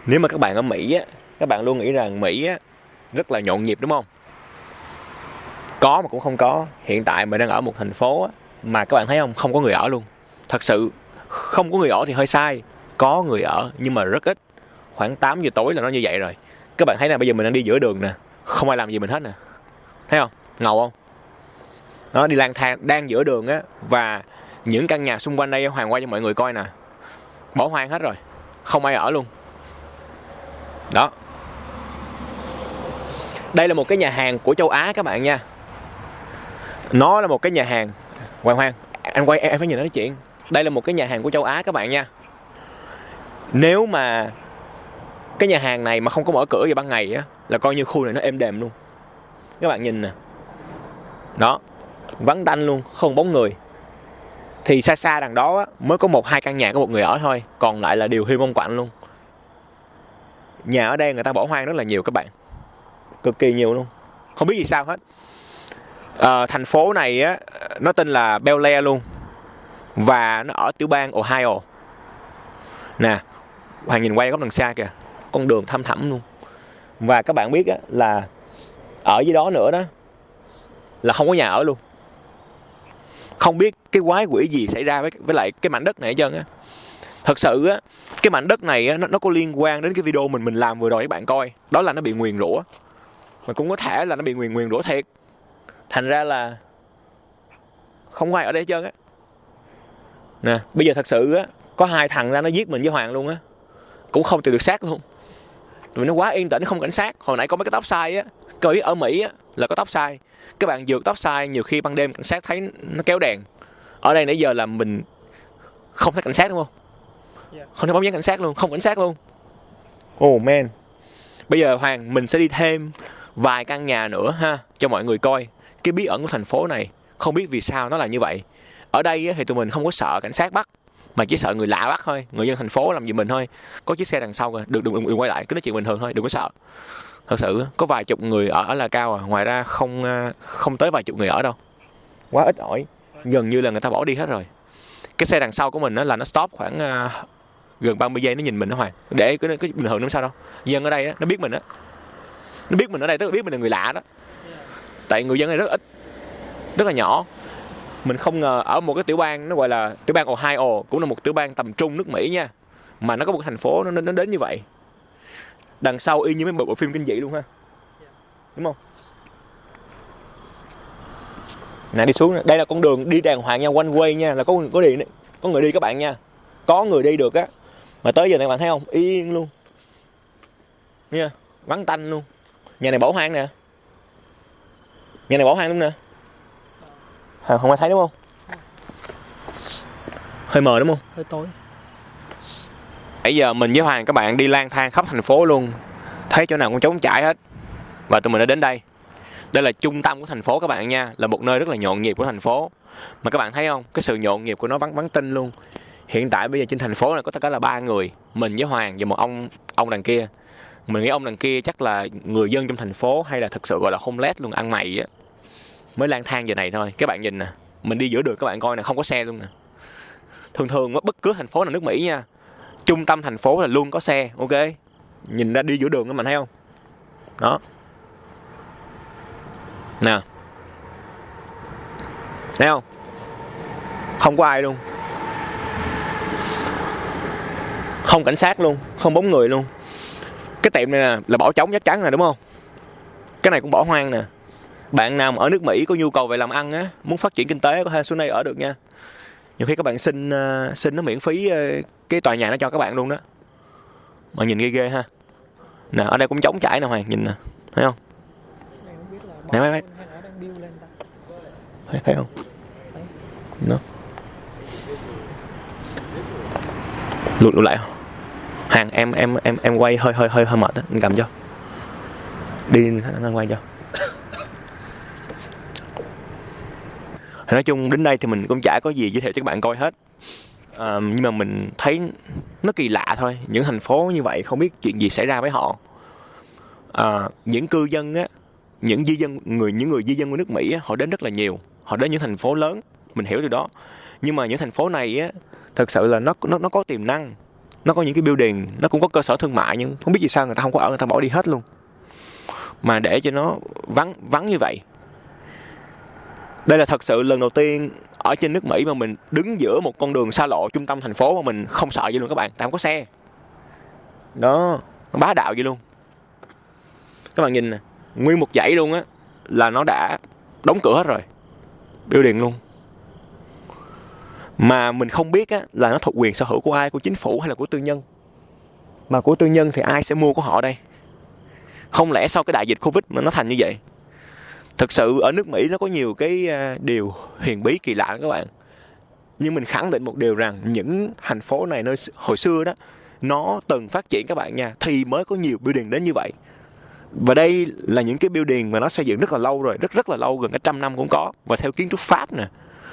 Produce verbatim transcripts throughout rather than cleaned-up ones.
Nếu mà các bạn ở Mỹ á, các bạn luôn nghĩ rằng Mỹ á rất là nhộn nhịp đúng không? Có mà cũng không có. Hiện tại mình đang ở một thành phố á, mà các bạn thấy không, không có người ở luôn. Thật sự không có người ở thì hơi sai. Có người ở nhưng mà rất ít. Khoảng tám giờ tối là nó như vậy rồi. Các bạn thấy nè, bây giờ mình đang đi giữa đường nè, không ai làm gì mình hết nè. Thấy không? Ngầu không? Nó đi lang thang đang giữa đường á, và những căn nhà xung quanh đây Hoàng quay cho mọi người coi nè, bỏ hoang hết rồi, không ai ở luôn. Đó. Đây là một cái nhà hàng của châu Á các bạn nha. Nó là một cái nhà hàng. Hoàng Hoàng, anh quay em phải nhìn nó nói chuyện. Đây là một cái nhà hàng của châu Á các bạn nha. Nếu mà cái nhà hàng này mà không có mở cửa vào ban ngày á, là coi như khu này nó êm đềm luôn. Các bạn nhìn nè. Đó, vắng tanh luôn, không bóng người. Thì xa xa đằng đó á, mới có một hai căn nhà có một người ở thôi, còn lại là điều hiu mông quạnh luôn. Nhà ở đây người ta bỏ hoang rất là nhiều các bạn, cực kỳ nhiều luôn, không biết gì sao hết. À, thành phố này á, nó tên là Bel Air luôn, và nó ở tiểu bang Ohio. Nè, Hoàng nhìn quay góc đằng xa kìa, con đường thăm thẳm luôn. Và các bạn biết á, là ở dưới đó nữa đó là không có nhà ở luôn. Không biết cái quái quỷ gì xảy ra với với lại cái mảnh đất này hết trơn á. Thật sự á, cái mảnh đất này á, nó, nó có liên quan đến cái video mình mình làm vừa rồi các bạn coi. Đó là nó bị nguyền rủa. Mà cũng có thể là nó bị nguyền nguyền rủa thiệt. Thành ra là không ai ở đây hết trơn á. Nè, bây giờ thật sự á, có hai thằng ra nó giết mình với Hoàng luôn á, cũng không tìm được xác luôn. Vì nó quá yên tĩnh, không cảnh sát. Hồi nãy có mấy cái tóc sai á, cơ biết ở Mỹ á là có tóc sai. Các bạn vượt tóc sai, nhiều khi ban đêm cảnh sát thấy nó kéo đèn. Ở đây nãy giờ là mình không thấy cảnh sát đúng không? Không thấy bóng dáng cảnh sát luôn, không cảnh sát luôn. Oh man. Bây giờ Hoàng, mình sẽ đi thêm vài căn nhà nữa ha, cho mọi người coi cái bí ẩn của thành phố này. Không biết vì sao nó là như vậy. Ở đây thì tụi mình không có sợ cảnh sát bắt, mà chỉ sợ người lạ bắt thôi. Người dân thành phố làm gì mình thôi. Có chiếc xe đằng sau kìa, đừng, đừng, đừng quay lại, cứ nói chuyện bình thường thôi, đừng có sợ. Thật sự có vài chục người ở là cao à, ngoài ra không không tới vài chục người ở đâu. Quá ít ỏi, gần như là người ta bỏ đi hết rồi. Cái xe đằng sau của mình đó là nó stop khoảng uh, gần ba mươi giây, nó nhìn mình đó Hoàng. Để cái, cái bình thường nó sao đâu. Dân ở đây đó, nó biết mình đó. Nó biết mình ở đây, tức là biết mình là người lạ đó. Tại người dân ở đây rất ít, rất là nhỏ. Mình không ngờ ở một cái tiểu bang, nó gọi là tiểu bang Ohio, cũng là một tiểu bang tầm trung nước Mỹ nha, mà nó có một thành phố nó, nó đến như vậy. Đằng sau y như mấy bộ, bộ phim kinh dị luôn ha. Đúng không? Nè, đi xuống. Đây là con đường đi đàng hoàng nha, one way nha, là có có đi có người đi các bạn nha. Có người đi được á. Mà tới giờ này các bạn thấy không? Yên luôn. Nha, vắng tanh luôn. Nhà này bỏ hoang nè. Nhà này bỏ hoang luôn nè. Không ai thấy đúng không? Hơi mờ đúng không? Hơi tối. Nãy giờ mình với Hoàng các bạn đi lang thang khắp thành phố luôn, thấy chỗ nào cũng trống trải hết. Và tụi mình đã đến đây. Đây là trung tâm của thành phố các bạn nha, là một nơi rất là nhộn nhịp của thành phố. Mà các bạn thấy không, cái sự nhộn nhịp của nó vắng vắng tinh luôn. Hiện tại bây giờ trên thành phố này có tất cả là ba người, mình với Hoàng và một ông ông đằng kia. Mình nghĩ ông đằng kia chắc là người dân trong thành phố, hay là thực sự gọi là homeless luôn, ăn mày á, mới lang thang giờ này thôi. Các bạn nhìn nè, mình đi giữa đường các bạn coi nè, không có xe luôn nè. Thường thường bất cứ thành phố nào nước Mỹ nha, trung tâm thành phố là luôn có xe, ok? Nhìn ra đi giữa đường các bạn thấy không? Đó. Nè. Thấy không? Không có ai luôn. Không cảnh sát luôn, không bóng người luôn. Cái tiệm này nè là bỏ trống chắc chắn rồi đúng không? Cái này cũng bỏ hoang nè. Bạn nào mà ở nước Mỹ có nhu cầu về làm ăn á, muốn phát triển kinh tế có thể xuống đây ở được nha. Nhiều khi các bạn xin uh, xin nó miễn phí uh, cái tòa nhà nó cho các bạn luôn đó. Mà nhìn ghê ghê ha. Nè, ở đây cũng trống trải nè Hoàng, nhìn nè, thấy không? Nè mấy mấy. Thấy, thấy không? Đó. Lùi lùi lại. Hàng em em em em quay hơi hơi hơi hơi mệt á, anh cầm cho. Đi anh quay cho. Thì nói chung đến đây thì mình cũng chả có gì giới thiệu cho các bạn coi hết. À, nhưng mà mình thấy nó kỳ lạ thôi. Những thành phố như vậy không biết chuyện gì xảy ra với họ. À, những cư dân á, những di dân người những người di dân của nước Mỹ á, họ đến rất là nhiều. Họ đến những thành phố lớn, mình hiểu điều đó. Nhưng mà những thành phố này á, thật sự là nó nó nó có tiềm năng. Nó có những cái building, nó cũng có cơ sở thương mại, nhưng không biết vì sao người ta không có ở, người ta bỏ đi hết luôn. Mà để cho nó vắng vắng như vậy. Đây là thật sự lần đầu tiên ở trên nước Mỹ mà mình đứng giữa một con đường xa lộ trung tâm thành phố mà mình không sợ gì luôn các bạn, tại không có xe. Đó, nó bá đạo vậy luôn. Các bạn nhìn nè, nguyên một dãy luôn á là nó đã đóng cửa hết rồi, building luôn. Mà mình không biết á là nó thuộc quyền sở hữu của ai, của chính phủ hay là của tư nhân. Mà của tư nhân thì ai sẽ mua của họ đây? Không lẽ sau cái đại dịch Covid mà nó thành như vậy? Thực sự ở nước Mỹ nó có nhiều cái điều huyền bí kỳ lạ đó các bạn. Nhưng mình khẳng định một điều rằng những thành phố này nơi hồi xưa đó nó từng phát triển các bạn nha, thì mới có nhiều building đến như vậy. Và đây là những cái building mà nó xây dựng rất là lâu rồi, rất rất là lâu, gần cả trăm năm cũng có, và theo kiến trúc Pháp nè.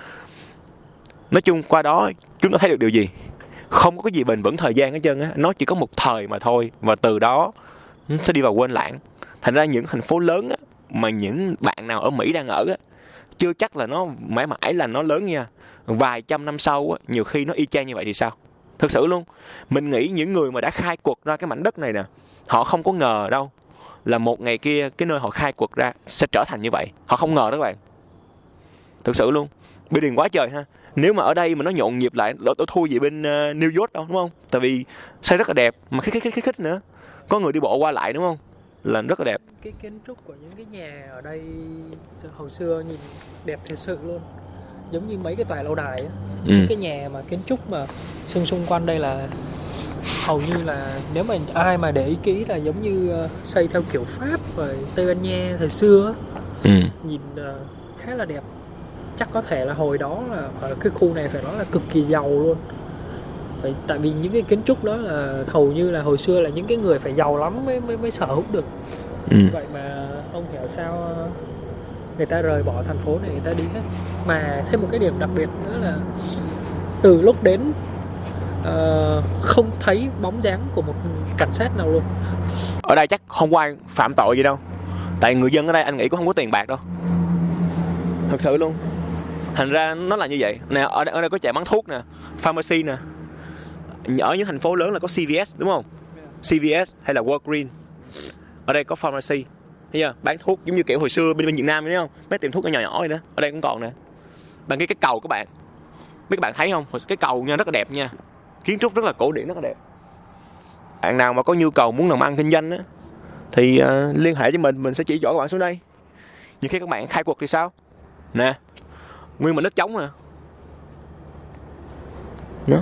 Nói chung qua đó chúng ta thấy được điều gì? Không có cái gì bền vững thời gian hết trơn á, nó chỉ có một thời mà thôi, và từ đó nó sẽ đi vào quên lãng. Thành ra những thành phố lớn á, mà những bạn nào ở Mỹ đang ở á, chưa chắc là nó mãi mãi là nó lớn nha. Vài trăm năm sau á, nhiều khi nó y chang như vậy thì sao? Thực sự luôn, mình nghĩ những người mà đã khai quật ra cái mảnh đất này nè, họ không có ngờ đâu là một ngày kia cái nơi họ khai quật ra sẽ trở thành như vậy. Họ không ngờ đó các bạn. Thực sự luôn, building quá trời ha. Nếu mà ở đây mà nó nhộn nhịp lại, đỡ thua gì bên uh, New York đâu, đúng không? Tại vì xây rất là đẹp, mà khích khích khích khích nữa, có người đi bộ qua lại, đúng không? Là rất là đẹp. Cái kiến trúc của những cái nhà ở đây hồi xưa nhìn đẹp thật sự luôn, giống như mấy cái tòa lâu đài á. Ừ. Cái nhà mà kiến trúc mà xung xung quanh đây là hầu như là nếu mà ai mà để ý kỹ là giống như uh, xây theo kiểu Pháp và Tây Ban Nha thời xưa á. Ừ. Nhìn uh, khá là đẹp. Chắc có thể là hồi đó là ở cái khu này phải nói là cực kỳ giàu luôn. Vậy, tại vì những cái kiến trúc đó là hầu như là hồi xưa là những cái người phải giàu lắm mới mới, mới sở hữu được. Ừ. Vậy mà không hiểu sao người ta rời bỏ thành phố này, người ta đi hết. Mà thêm một cái điểm đặc biệt nữa là từ lúc đến uh, không thấy bóng dáng của một cảnh sát nào luôn. Ở đây chắc không có ai phạm tội gì đâu, tại người dân ở đây anh nghĩ cũng không có tiền bạc đâu. Thật sự luôn. Thành ra nó là như vậy nè. Ở đây, ở đây có chợ bán thuốc nè, pharmacy nè. Ở những thành phố lớn là có xê vê ét, đúng không? xê vê ét hay là Walgreens. Ở đây có pharmacy, thấy chưa? Bán thuốc giống như kiểu hồi xưa bên, bên Việt Nam, thấy không? Mấy tiệm thuốc nhỏ nhỏ vậy đó. Ở đây cũng còn nè. Bằng cái cái cầu các bạn, mấy các bạn thấy không? Cái cầu nha, rất là đẹp nha. Kiến trúc rất là cổ điển, rất là đẹp. Bạn nào mà có nhu cầu muốn làm ăn kinh doanh á, thì uh, liên hệ với mình, mình sẽ chỉ chỗ các bạn xuống đây. Nhưng khi các bạn khai quật thì sao? Nè, nguyên mảnh đất trống nè. Đó.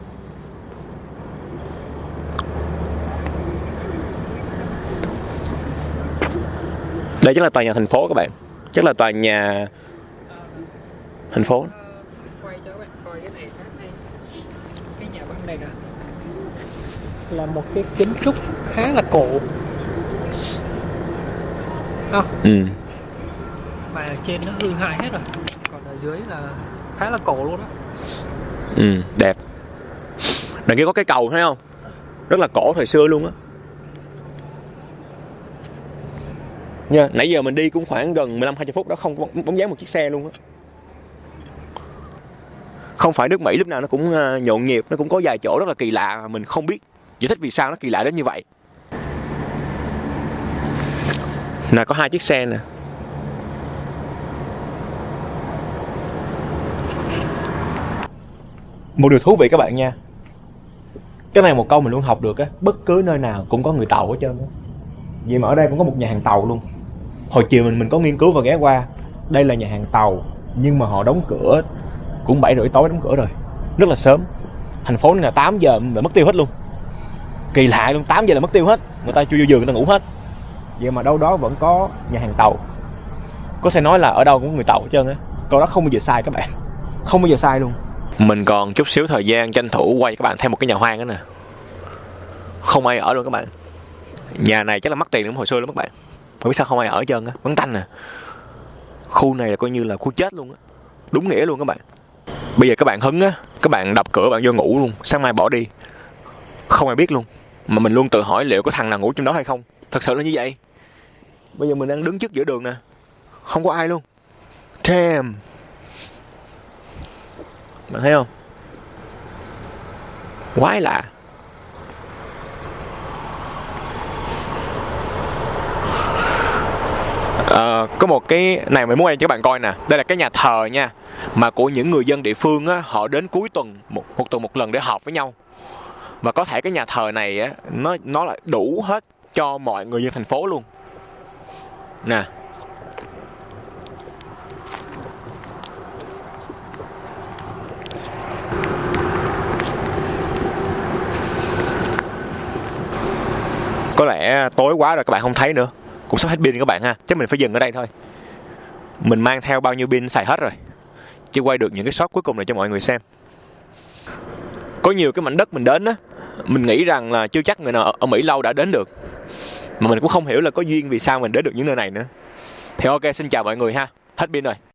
Đây chắc là tòa nhà thành phố các bạn. Chắc là tòa nhà thành phố. Quay cho các bạn coi cái này này. Cái nhà băng này nè là một cái kiến trúc khá là cổ. À. Ừ. Mà ở trên nó hư hại hết rồi, còn ở dưới là khá là cổ luôn đó. Ừ, đẹp. Đằng kia có cái cầu thấy không? Rất là cổ thời xưa luôn á. Nha, nãy giờ mình đi cũng khoảng gần mười lăm hai mươi phút đó, không có bóng dáng một chiếc xe luôn á. Không phải nước Mỹ lúc nào nó cũng nhộn nhịp, nó cũng có vài chỗ rất là kỳ lạ mà mình không biết giải thích vì sao nó kỳ lạ đến như vậy. Nè, có hai chiếc xe nè. Một điều thú vị các bạn nha. Cái này một câu mình luôn học được á, bất cứ nơi nào cũng có người Tàu hết trơn á. Vậy mà ở đây cũng có một nhà hàng Tàu luôn. Hồi chiều mình mình có nghiên cứu và ghé qua. Đây là nhà hàng Tàu, nhưng mà họ đóng cửa cũng bảy rưỡi tối đóng cửa rồi. Rất là sớm. Thành phố này là tám giờ là mất tiêu hết luôn. Kỳ lạ luôn, tám giờ là mất tiêu hết. Người ta chui vô giường người ta ngủ hết. Vậy mà đâu đó vẫn có nhà hàng Tàu. Có thể nói là ở đâu cũng có người Tàu hết trơn á. Câu đó không bao giờ sai các bạn. Không bao giờ sai luôn. Mình còn chút xíu thời gian tranh thủ quay các bạn thêm một cái nhà hoang đó nè. Không ai ở luôn các bạn. Nhà này chắc là mắc tiền lắm hồi xưa lắm các bạn. Không biết sao không ai ở hết trơn á, vắng tanh nè. Khu này là coi như là khu chết luôn á. Đúng nghĩa luôn các bạn. Bây giờ các bạn hứng á, các bạn đập cửa bạn vô ngủ luôn, sáng mai bỏ đi. Không ai biết luôn. Mà mình luôn tự hỏi liệu có thằng nào ngủ trong đó hay không. Thật sự là như vậy. Bây giờ mình đang đứng trước giữa đường nè, không có ai luôn. Damn. Bạn thấy không? Quái lạ. uh, có một cái này mình muốn cho các bạn coi nè. Đây là cái nhà thờ nha, mà của những người dân địa phương á, họ đến cuối tuần một, một tuần một lần để họp với nhau. Và có thể cái nhà thờ này á, nó nó là đủ hết cho mọi người dân thành phố luôn nè. Có lẽ tối quá rồi các bạn không thấy nữa, cũng sắp hết pin các bạn ha, chắc mình phải dừng ở đây thôi. Mình mang theo bao nhiêu pin xài hết rồi, chỉ quay được những cái shot cuối cùng này cho mọi người xem. Có nhiều cái mảnh đất mình đến á, mình nghĩ rằng là chưa chắc người nào ở Mỹ lâu đã đến được, mà mình cũng không hiểu là có duyên vì sao mình đến được những nơi này nữa. Thì ok, xin chào mọi người ha, hết pin rồi.